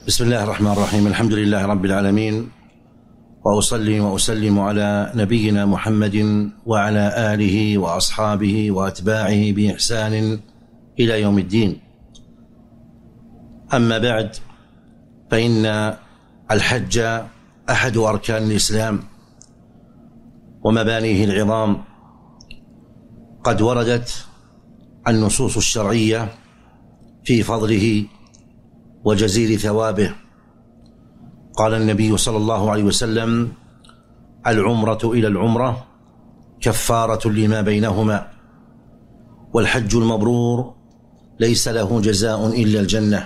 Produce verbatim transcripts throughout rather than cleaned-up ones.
بسم الله الرحمن الرحيم. الحمد لله رب العالمين، وأصلي وأسلم على نبينا محمد وعلى آله وأصحابه وأتباعه بإحسان إلى يوم الدين. أما بعد، فإن الحج أحد أركان الإسلام ومبانيه العظام، قد وردت النصوص الشرعية في فضله وجزيل ثوابه. قال النبي صلى الله عليه وسلم: العمرة إلى العمرة كفارة لما بينهما، والحج المبرور ليس له جزاء إلا الجنة.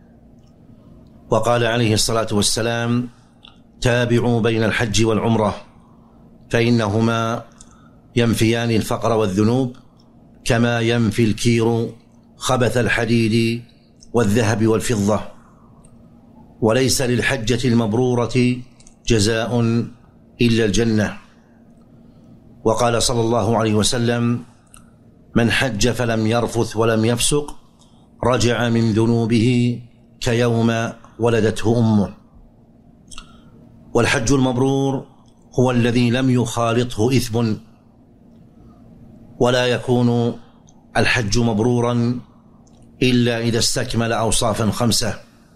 وقال عليه الصلاة والسلام: تابعوا بين الحج والعمرة فإنهما ينفيان الفقر والذنوب كما ينفي الكير خبث الحديد والذهب والفضة، وليس للحجة المبرورة جزاء إلا الجنة. وقال صلى الله عليه وسلم: من حج فلم يرفث ولم يفسق رجع من ذنوبه كيوم ولدته أمه. والحج المبرور هو الذي لم يخالطه إثم، ولا يكون الحج مبرورا إلا إذا استكمل أوصافا خمسة.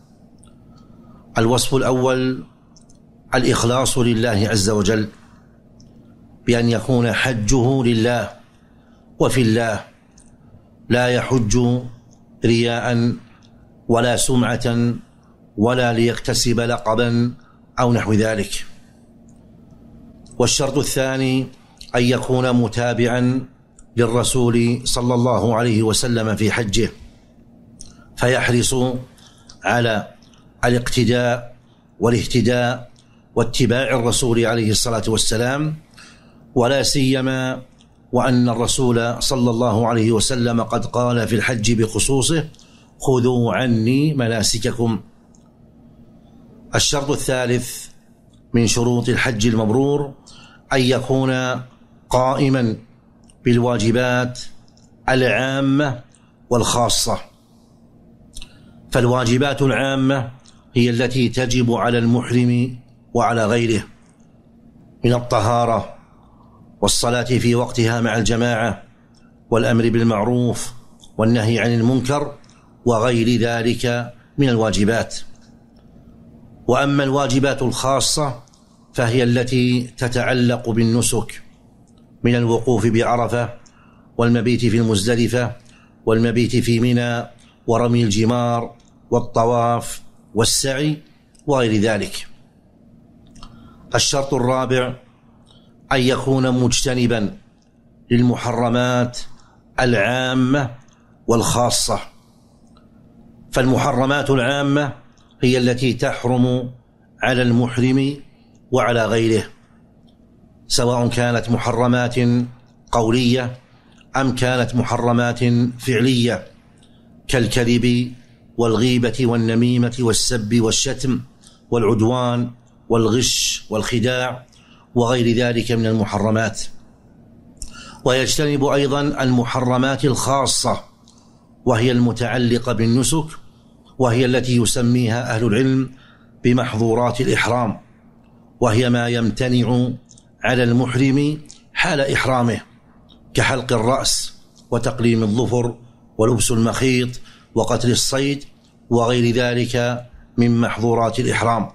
الوصف الأول الإخلاص لله عز وجل، بأن يكون حجه لله وفي الله، لا يحج رياء ولا سمعة ولا ليكتسب لقبا أو نحو ذلك. والشرط الثاني أن يكون متابعا للرسول صلى الله عليه وسلم في حجه، فيحرص على الاقتداء والاهتداء واتباع الرسول عليه الصلاة والسلام، ولا سيما وأن الرسول صلى الله عليه وسلم قد قال في الحج بخصوصه: خذوا عني مناسككم. الشرط الثالث من شروط الحج المبرور أن يكون قائما بالواجبات العامة والخاصة. فالواجبات العامة هي التي تجب على المحرم وعلى غيره من الطهارة والصلاة في وقتها مع الجماعة والأمر بالمعروف والنهي عن المنكر وغير ذلك من الواجبات. وأما الواجبات الخاصة فهي التي تتعلق بالنسك من الوقوف بعرفة والمبيت في المزدلفة والمبيت في منى ورمي الجمار والطواف والسعي وغير ذلك. الشرط الرابع أن يكون مجتنبا للمحرمات العامة والخاصة. فالمحرمات العامة هي التي تحرم على المحرم وعلى غيره، سواء كانت محرمات قولية أم كانت محرمات فعلية، كالكذب والغيبة والنميمة والسب والشتم والعدوان والغش والخداع وغير ذلك من المحرمات. ويجتنب أيضا المحرمات الخاصة، وهي المتعلقة بالنسك، وهي التي يسميها أهل العلم بمحظورات الإحرام، وهي ما يمتنع على المحرم حال إحرامه، كحلق الرأس وتقليم الظفر ولبس المخيط وقتل الصيد وغير ذلك من محظورات الإحرام.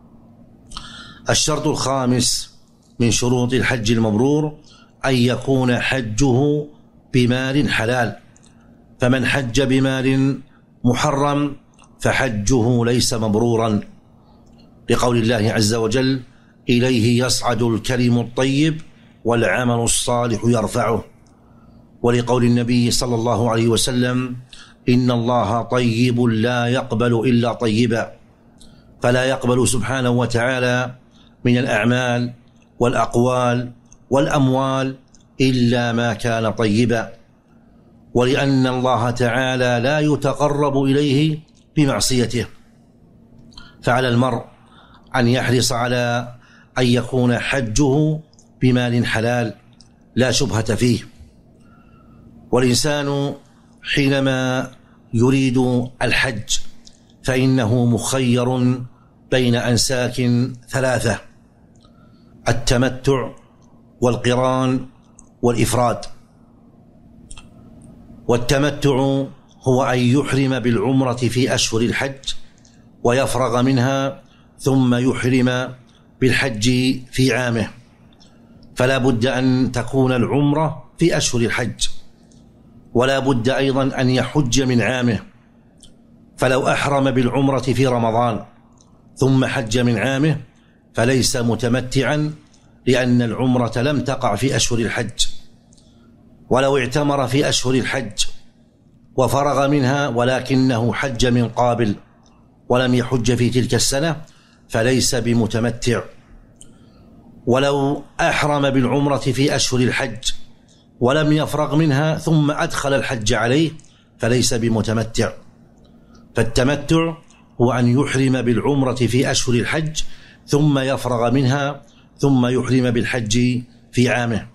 الشرط الخامس من شروط الحج المبرور أن يكون حجه بمال حلال. فمن حج بمال محرم فحجه ليس مبرورا، لقول الله عز وجل: إليه يصعد الكلم الطيب والعمل الصالح يرفعه، ولقول النبي صلى الله عليه وسلم: إن الله طيب لا يقبل إلا طيبا. فلا يقبل سبحانه وتعالى من الأعمال والأقوال والأموال إلا ما كان طيبا، ولأن الله تعالى لا يتقرب إليه بمعصيته. فعلى المرء أن يحرص على أن يكون حجه بمال حلال لا شبهة فيه. والإنسان حينما يريد الحج فإنه مخير بين أنساك ثلاثة: التمتع والقران والإفراد. والتمتع هو أن يحرم بالعمرة في أشهر الحج ويفرغ منها ثم يحرم بالحج في عامه، فلا بد أن تكون العمرة في أشهر الحج، ولا بد أيضا أن يحج من عامه. فلو أحرم بالعمرة في رمضان ثم حج من عامه فليس متمتعا، لأن العمرة لم تقع في أشهر الحج. ولو اعتمر في أشهر الحج وفرغ منها ولكنه حج من قابل ولم يحج في تلك السنة فليس بمتمتع. ولو أحرم بالعمرة في أشهر الحج ولم يفرغ منها ثم أدخل الحج عليه فليس بمتمتع. فالتمتع هو أن يحرم بالعمرة في أشهر الحج ثم يفرغ منها ثم يحرم بالحج في عامه.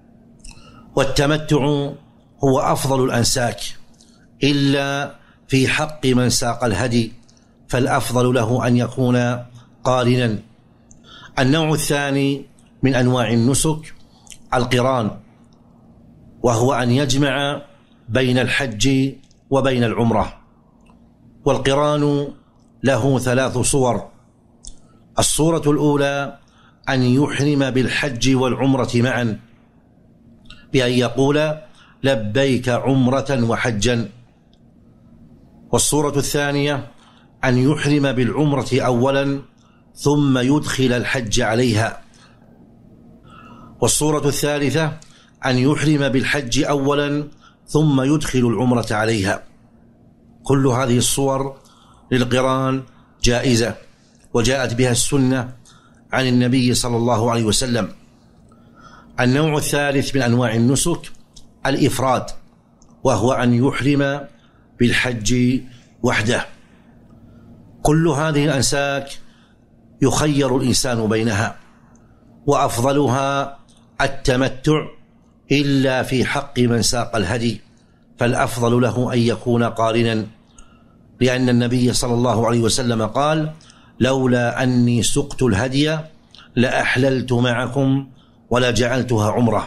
والتمتع هو أفضل الأنساك إلا في حق من ساق الهدي، فالأفضل له أن يكون قارنا. النوع الثاني من أنواع النسك القران، وهو أن يجمع بين الحج وبين العمرة. والقران له ثلاث صور: الصورة الأولى أن يحرم بالحج والعمرة معا بأن يقول لبيك عمرة وحجا. والصورة الثانية أن يحرم بالعمرة أولا ثم يدخل الحج عليها. والصورة الثالثة أن يحرم بالحج أولا ثم يدخل العمرة عليها. كل هذه الصور للقران جائزة وجاءت بها السنة عن النبي صلى الله عليه وسلم. النوع الثالث من أنواع النسك الإفراد، وهو أن يحرم بالحج وحده. كل هذه الأنساك يخير الإنسان بينها، وأفضلها التمتع إلا في حق من ساق الهدي، فالأفضل له أن يكون قارنا، لأن النبي صلى الله عليه وسلم قال: لولا أني سقت الهدي لأحللت معكم ولا جعلتها عمرة.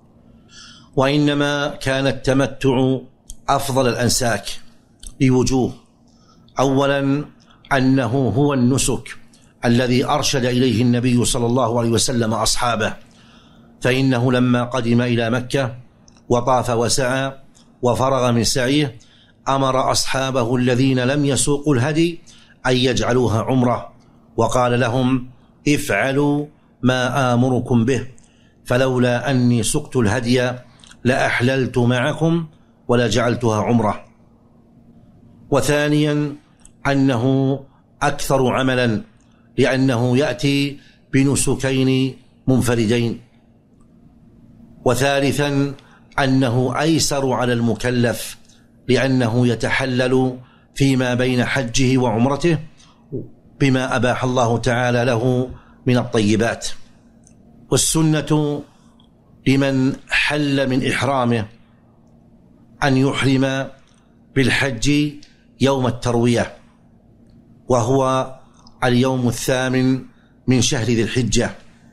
وإنما كان التمتع أفضل الأنساك لوجوه: أولا أنه هو النسك الذي أرشد إليه النبي صلى الله عليه وسلم أصحابه، فإنه لما قدم إلى مكة وطاف وسعى وفرغ من سعيه أمر أصحابه الذين لم يسوقوا الهدي أن يجعلوها عمرة، وقال لهم: افعلوا ما آمركم به، فلولا أني سقت الهدي لأحللت معكم ولا جعلتها عمرة. وثانيا أنه أكثر عملا، لأنه يأتي بنسكين منفردين. وثالثا أنه أيسر على المكلف، لأنه يتحلل فيما بين حجه وعمرته بما أباح الله تعالى له من الطيبات. والسنة لمن حل من إحرامه أن يحرم بالحج يوم التروية، وهو اليوم الثامن من شهر ذي الحجة.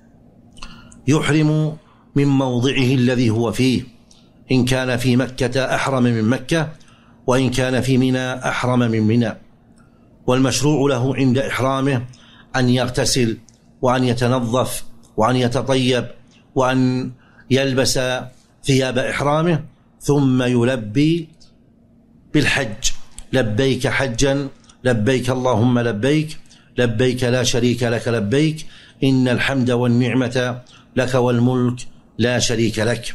يحرم من موضعه الذي هو فيه، إن كان في مكة أحرم من مكة، وإن كان في منى أحرم من منى. والمشروع له عند إحرامه أن يغتسل وأن يتنظف وأن يتطيب وأن يلبس ثياب إحرامه، ثم يلبي بالحج: لبيك حجا، لبيك اللهم لبيك، لبيك لا شريك لك لبيك، إن الحمد والنعمة لك والملك لا شريك لك.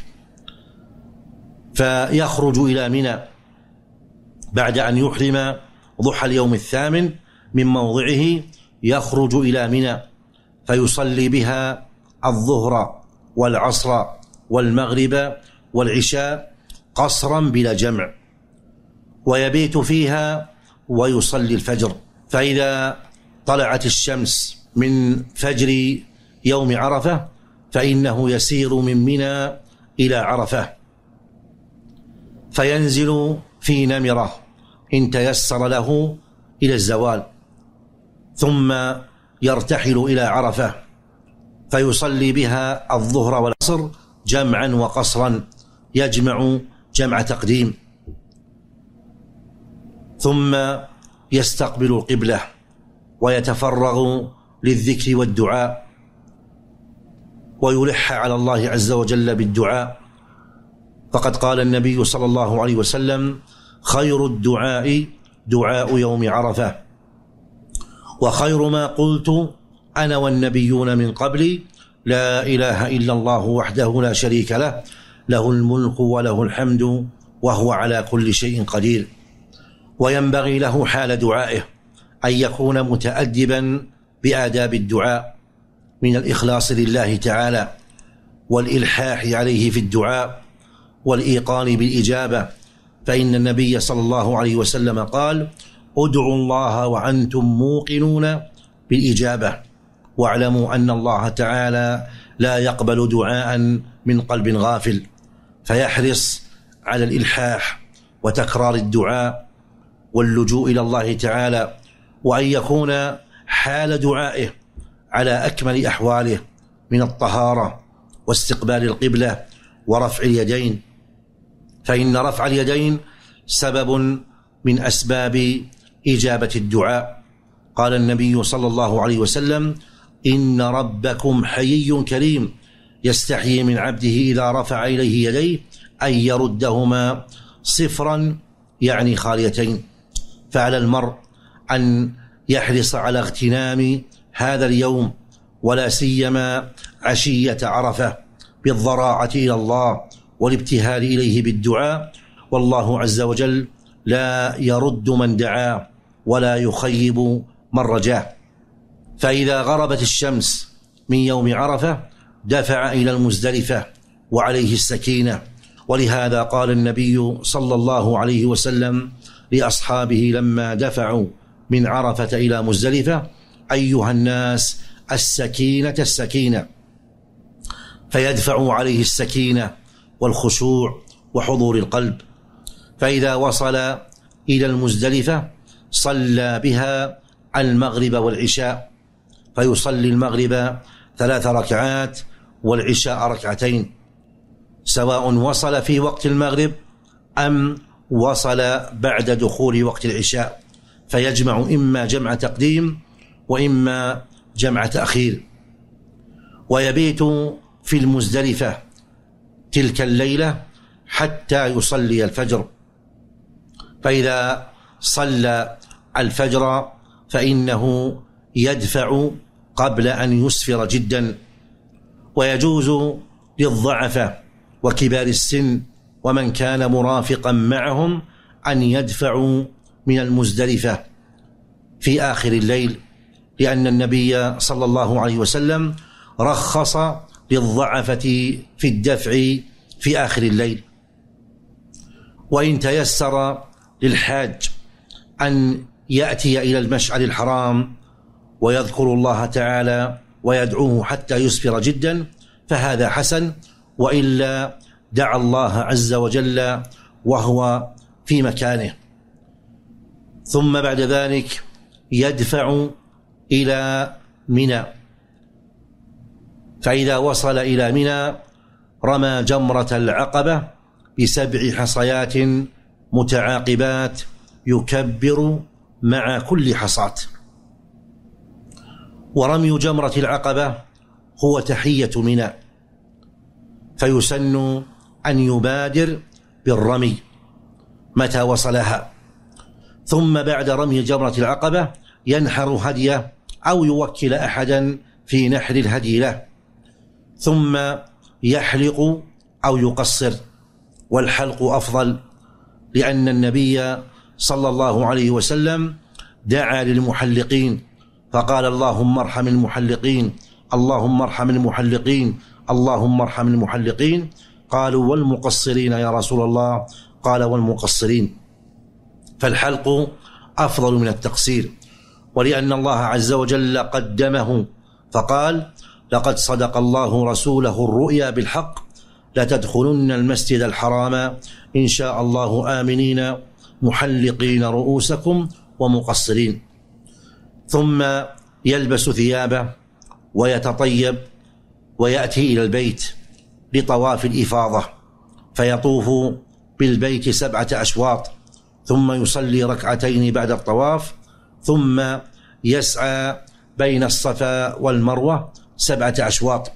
فيخرج إلى منى بعد أن يحرم ضحى اليوم الثامن من موضعه، يخرج إلى منى فيصلي بها الظهر والعصر والمغرب والعشاء قصرا بلا جمع، ويبيت فيها ويصلي الفجر. فإذا طلعت الشمس من فجر يوم عرفة فإنه يسير من منى إلى عرفة، فينزل في نمرة إن تيسر له إلى الزوال، ثم يرتحل إلى عرفة فيصلي بها الظهر والعصر جمعا وقصرا، يجمع جمع تقديم، ثم يستقبل القبلة ويتفرغ للذكر والدعاء، ويلح على الله عز وجل بالدعاء. فقد قال النبي صلى الله عليه وسلم: خير الدعاء دعاء يوم عرفة، وخير ما قلت أنا والنبيون من قبلي لا إله إلا الله وحده لا شريك له، له الملك وله الحمد وهو على كل شيء قدير. وينبغي له حال دعائه أن يكون متأدبا بآداب الدعاء من الإخلاص لله تعالى، والإلحاح عليه في الدعاء، والإيقان بالإجابة، فإن النبي صلى الله عليه وسلم قال: ادعوا الله وأنتم موقنون بالإجابة، واعلموا أن الله تعالى لا يقبل دعاء من قلب غافل. فيحرص على الإلحاح وتكرار الدعاء واللجوء إلى الله تعالى، وأن يكون حال دعائه على أكمل أحواله من الطهارة واستقبال القبلة ورفع اليدين، فإن رفع اليدين سبب من أسباب إجابة الدعاء. قال النبي صلى الله عليه وسلم: إن ربكم حيي كريم يستحيي من عبده إذا رفع إليه يديه أن يردهما صفرا، يعني خاليتين. فعلى المرء أن يحرص على اغتنام هذا اليوم، ولا سيما عشية عرفة، بالضراعة إلى الله والابتهال إليه بالدعاء، والله عز وجل لا يرد من دعاه ولا يخيب من رجاه. فإذا غربت الشمس من يوم عرفة دفع إلى المزدلفة وعليه السكينة، ولهذا قال النبي صلى الله عليه وسلم لأصحابه لما دفعوا من عرفة إلى مزدلفة: أيها الناس السكينة السكينة، فيدفع عليه السكينة والخشوع وحضور القلب. فإذا وصل إلى المزدلفة صلى بها المغرب والعشاء، فيصلي المغرب ثلاث ركعات والعشاء ركعتين، سواء وصل في وقت المغرب أم وصل بعد دخول وقت العشاء، فيجمع إما جمع تقديم وإما جمع تأخير. ويبيت في المزدلفة تلك الليلة حتى يصلي الفجر، فإذا صلى الفجر فإنه يدفع قبل أن يسفر جدا. ويجوز للضعفة وكبار السن ومن كان مرافقا معهم أن يدفعوا من المزدلفة في آخر الليل، لأن النبي صلى الله عليه وسلم رخص للضعفة في الدفع في آخر الليل. وإن تيسر للحاج أن يأتي إلى المشعر الحرام ويذكر الله تعالى ويدعوه حتى يسفر جدا فهذا حسن، وإلا دعا الله عز وجل وهو في مكانه. ثم بعد ذلك يدفع إلى منى، فإذا وصل إلى منى رمى جمرة العقبة بسبع حصيات متعاقبات يكبر مع كل حصاة. ورمي جمرة العقبة هو تحية منى، فيسن أن يبادر بالرمي متى وصلها، ثم بعد رمي جمرة العقبة ينحر هديه أو يوكل أحدا في نحر الهدي له، ثم يحلق أو يقصر، والحلق أفضل، لأن النبي صلى الله عليه وسلم دعا للمحلقين فقال: اللهم ارحم المحلقين، اللهم ارحم المحلقين، اللهم ارحم المحلقين. قالوا: والمقصرين يا رسول الله؟ قال: والمقصرين. فالحلق أفضل من التقصير، ولأن الله عز وجل قدمه فقال: لقد صدق الله رسوله الرؤيا بالحق لتدخلن المسجد الحرام إن شاء الله آمنين محلقين رؤوسكم ومقصرين. ثم يلبس ثيابه ويتطيب ويأتي إلى البيت لطواف الإفاضة، فيطوف بالبيت سبعة أشواط، ثم يصلي ركعتين بعد الطواف، ثم يسعى بين الصفا والمروة سبعة أشواط.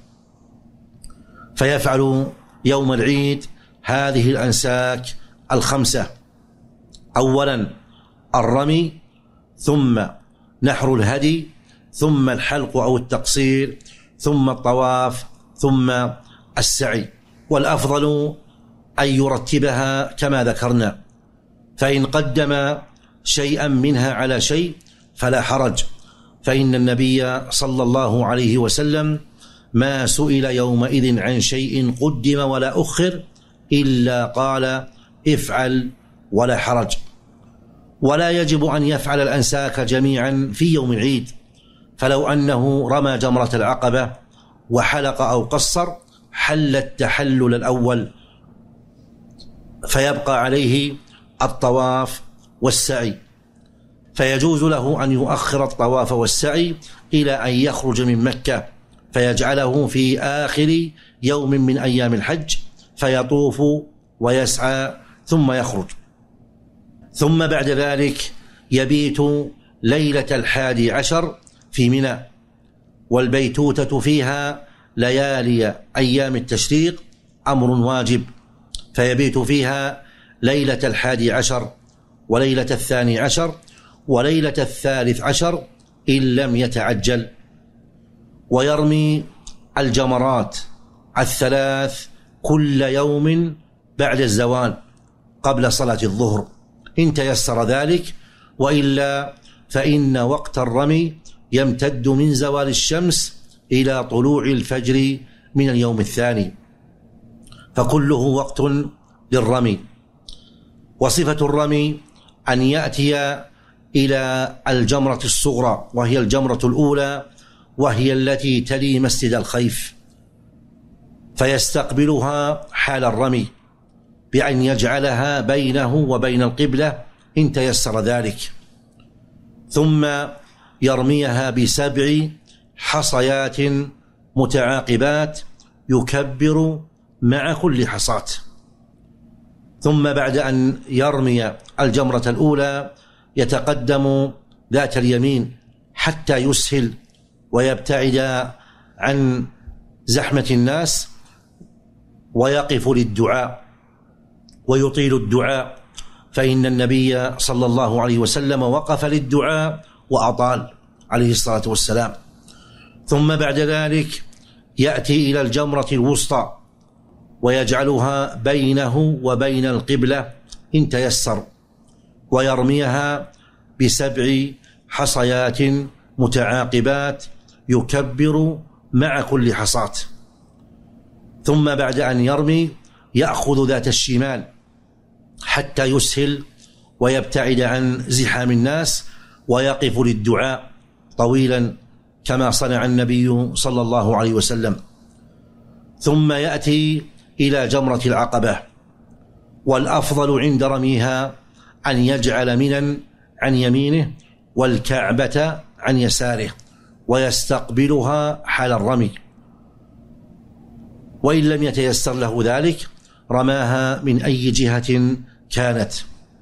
فيفعل يوم العيد هذه الأنساك الخمسة: أولا الرمي، ثم نحر الهدي، ثم الحلق أو التقصير، ثم الطواف، ثم السعي. والأفضل أن يرتبها كما ذكرنا، فإن قدم شيئا منها على شيء فلا حرج، فإن النبي صلى الله عليه وسلم ما سئل يومئذ عن شيء قدم ولا أخر إلا قال افعل ولا حرج. ولا يجب أن يفعل الأنساك جميعا في يوم العيد، فلو أنه رمى جمرة العقبة وحلق أو قصر حل التحلل الأول، فيبقى عليه الطواف والسعي، فيجوز له أن يؤخر الطواف والسعي إلى أن يخرج من مكة، فيجعله في آخر يوم من أيام الحج، فيطوف ويسعى ثم يخرج. ثم بعد ذلك يبيت ليلة الحادي عشر في منى، والبيتوتة فيها ليالي أيام التشريق أمر واجب، فيبيت فيها ليلة الحادي عشر وليلة الثاني عشر وليلة الثالث عشر إن لم يتعجل. ويرمي الجمرات الثلاث كل يوم بعد الزوال قبل صلاة الظهر إن تيسر ذلك، وإلا فإن وقت الرمي يمتد من زوال الشمس إلى طلوع الفجر من اليوم الثاني، فكله وقت للرمي. وصفة الرمي أن يأتي إلى الجمرة الصغرى وهي الجمرة الأولى، وهي التي تلي مسجد الخيف، فيستقبلها حال الرمي بأن يجعلها بينه وبين القبلة إن تيسر ذلك، ثم يرميها بسبع حصيات متعاقبات يكبر مع كل حصاة. ثم بعد أن يرمي الجمرة الأولى يتقدم ذات اليمين حتى يسهل ويبتعد عن زحمة الناس، ويقف للدعاء ويطيل الدعاء، فإن النبي صلى الله عليه وسلم وقف للدعاء وأطال عليه الصلاة والسلام. ثم بعد ذلك يأتي إلى الجمرة الوسطى ويجعلها بينه وبين القبلة إن تيسر، ويرميها بسبع حصيات متعاقبات يكبر مع كل حصاة. ثم بعد أن يرمي يأخذ ذات الشمال حتى يسهل ويبتعد عن زحام الناس، ويقف للدعاء طويلا كما صنع النبي صلى الله عليه وسلم. ثم يأتي إلى جمرة العقبة، والأفضل عند رميها أن يجعل منى عن يمينه والكعبة عن يساره ويستقبلها حال الرمي، وإن لم يتيسر له ذلك رماها من أي جهة كانت،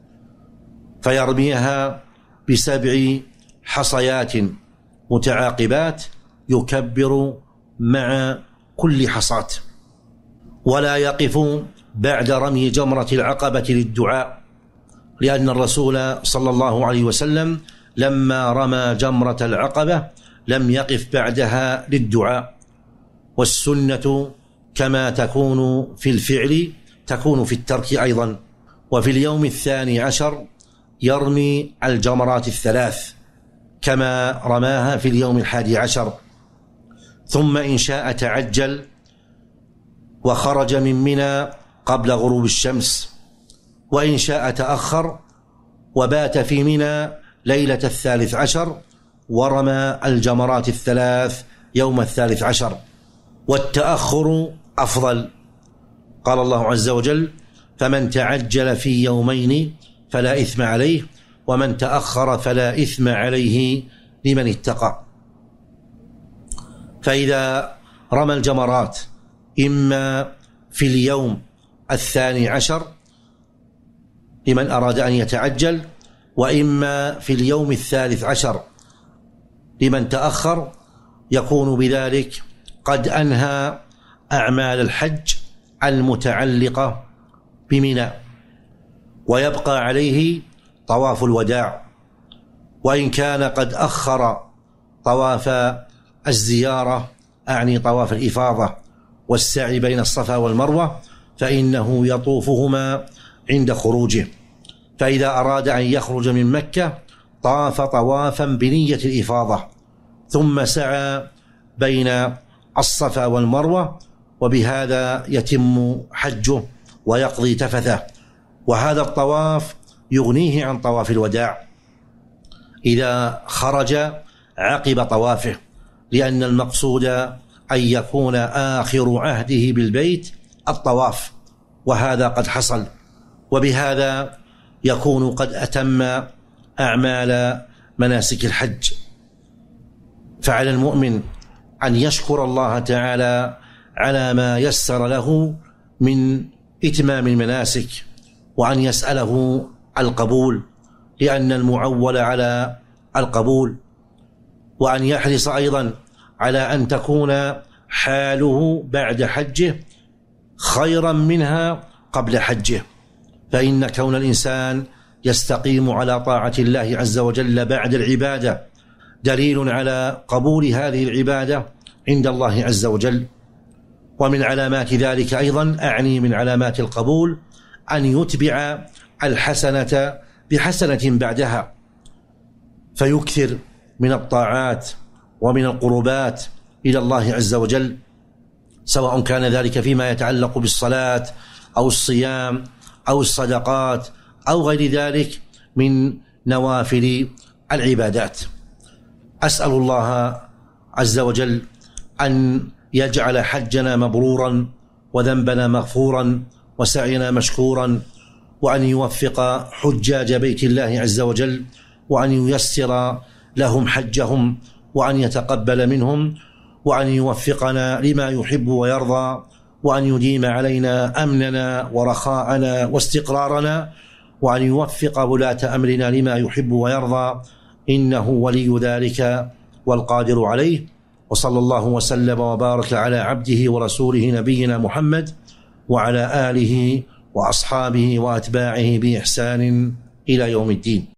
فيرميها بسبع حصيات متعاقبات يكبر مع كل حصاة. ولا يقف بعد رمي جمرة العقبة للدعاء، لأن الرسول صلى الله عليه وسلم لما رمى جمرة العقبة لم يقف بعدها للدعاء. والسنة كما تكون في الفعل تكون في الترك أيضا. وفي اليوم الثاني عشر يرمي الجمرات الثلاث كما رماها في اليوم الحادي عشر، ثم إن شاء تعجل وخرج من منى قبل غروب الشمس، وإن شاء تأخر وبات في منى ليلة الثالث عشر ورمى الجمرات الثلاث يوم الثالث عشر. والتأخر أفضل، قال الله عز وجل: فمن تعجل في يومين فلا إثم عليه، ومن تأخر فلا إثم عليه لمن اتقى. فإذا رمى الجمرات إما في اليوم الثاني عشر لمن أراد أن يتعجل، وإما في اليوم الثالث عشر لمن تأخر، يكون بذلك قد أنهى أعمال الحج المتعلقة بمنى، ويبقى عليه طواف الوداع، وإن كان قد أخر طواف الزيارة أعني طواف الإفاضة والسعي بين الصفا والمروة، فإنه يطوفهما عند خروجه. فإذا أراد أن يخرج من مكة طاف طوافا بنية الإفاضة، ثم سعى بين الصفا والمروة، وبهذا يتم حجه ويقضي تفثه. وهذا الطواف يغنيه عن طواف الوداع إذا خرج عقب طوافه، لأن المقصود أن يكون آخر عهده بالبيت الطواف، وهذا قد حصل، وبهذا يكون قد أتم أعمال مناسك الحج. فعلى المؤمن أن يشكر الله تعالى على ما يسر له من إتمام المناسك، وأن يسأله القبول، لأن المعول على القبول، وأن يحرص أيضا على أن تكون حاله بعد حجه خيرا منها قبل حجه، فإن كون الإنسان يستقيم على طاعة الله عز وجل بعد العبادة دليل على قبول هذه العبادة عند الله عز وجل. ومن علامات ذلك أيضا، أعني من علامات القبول، أن يتبع الحسنة بحسنة بعدها، فيكثر من الطاعات ومن القربات إلى الله عز وجل، سواء كان ذلك فيما يتعلق بالصلاة أو الصيام أو الصدقات أو غير ذلك من نوافل العبادات. أسأل الله عز وجل أن يجعل حجنا مبرورا وذنبنا مغفورا وسعينا مشكورا، وأن يوفق حجاج بيت الله عز وجل، وأن ييسر لهم حجهم، وأن يتقبل منهم، وأن يوفقنا لما يحب ويرضى، وأن يديم علينا أمننا ورخاءنا واستقرارنا، وأن يوفق ولاة أمرنا لما يحب ويرضى، إنه ولي ذلك والقادر عليه. وصلى الله وسلم وبارك على عبده ورسوله نبينا محمد وعلى آله وأصحابه وأتباعه بإحسان إلى يوم الدين.